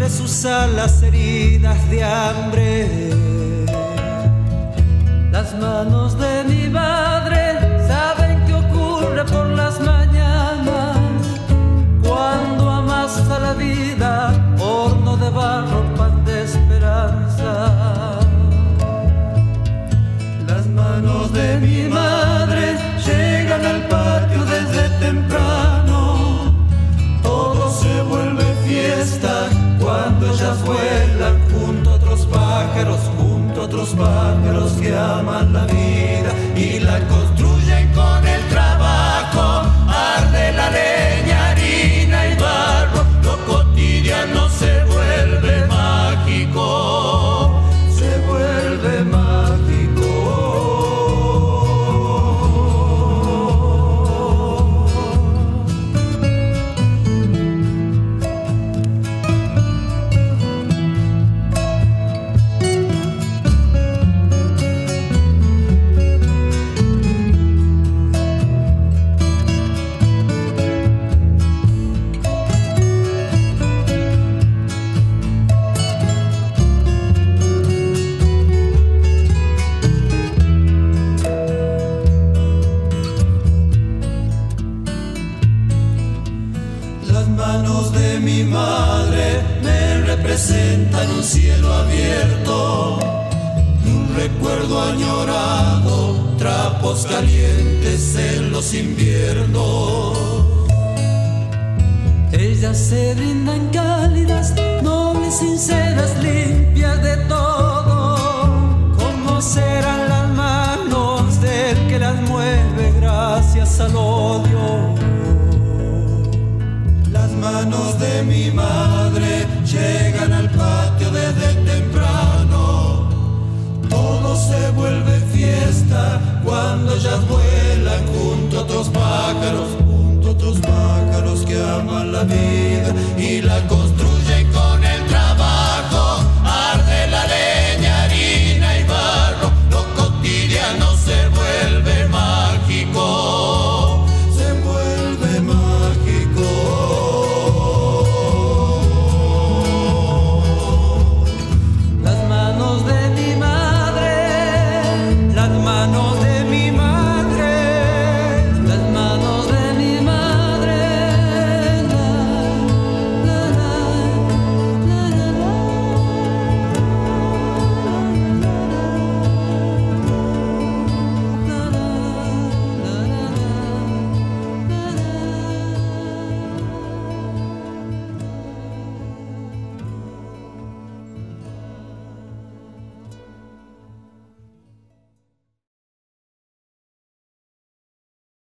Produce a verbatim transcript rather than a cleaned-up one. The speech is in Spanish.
entre sus alas heridas de hambre. Las manos de mi madre saben qué ocurre por las mañanas cuando amasa la vida, horno de barro, pan de esperanza. Las manos de mi madre llegan al patio desde temprano. Todo se vuelve fiesta cuando ellas vuelan junto a otros pájaros, junto a otros pájaros que aman la vida y la construyen con el trabajo. Arde la leña, harina y barro, lo cotidiano se vuelve mágico, se vuelve mágico. Mi madre me representa en un cielo abierto y un recuerdo añorado, trapos calientes en los inviernos. Ellas se brindan cálidas, nobles, sinceras, limpias de todo. ¿Cómo serán las manos del que las mueve gracias al odio? Las manos de mi madre llegan al patio desde temprano. Todo se vuelve fiesta cuando ellas vuelan junto a otros pájaros, junto a otros pájaros que aman la vida y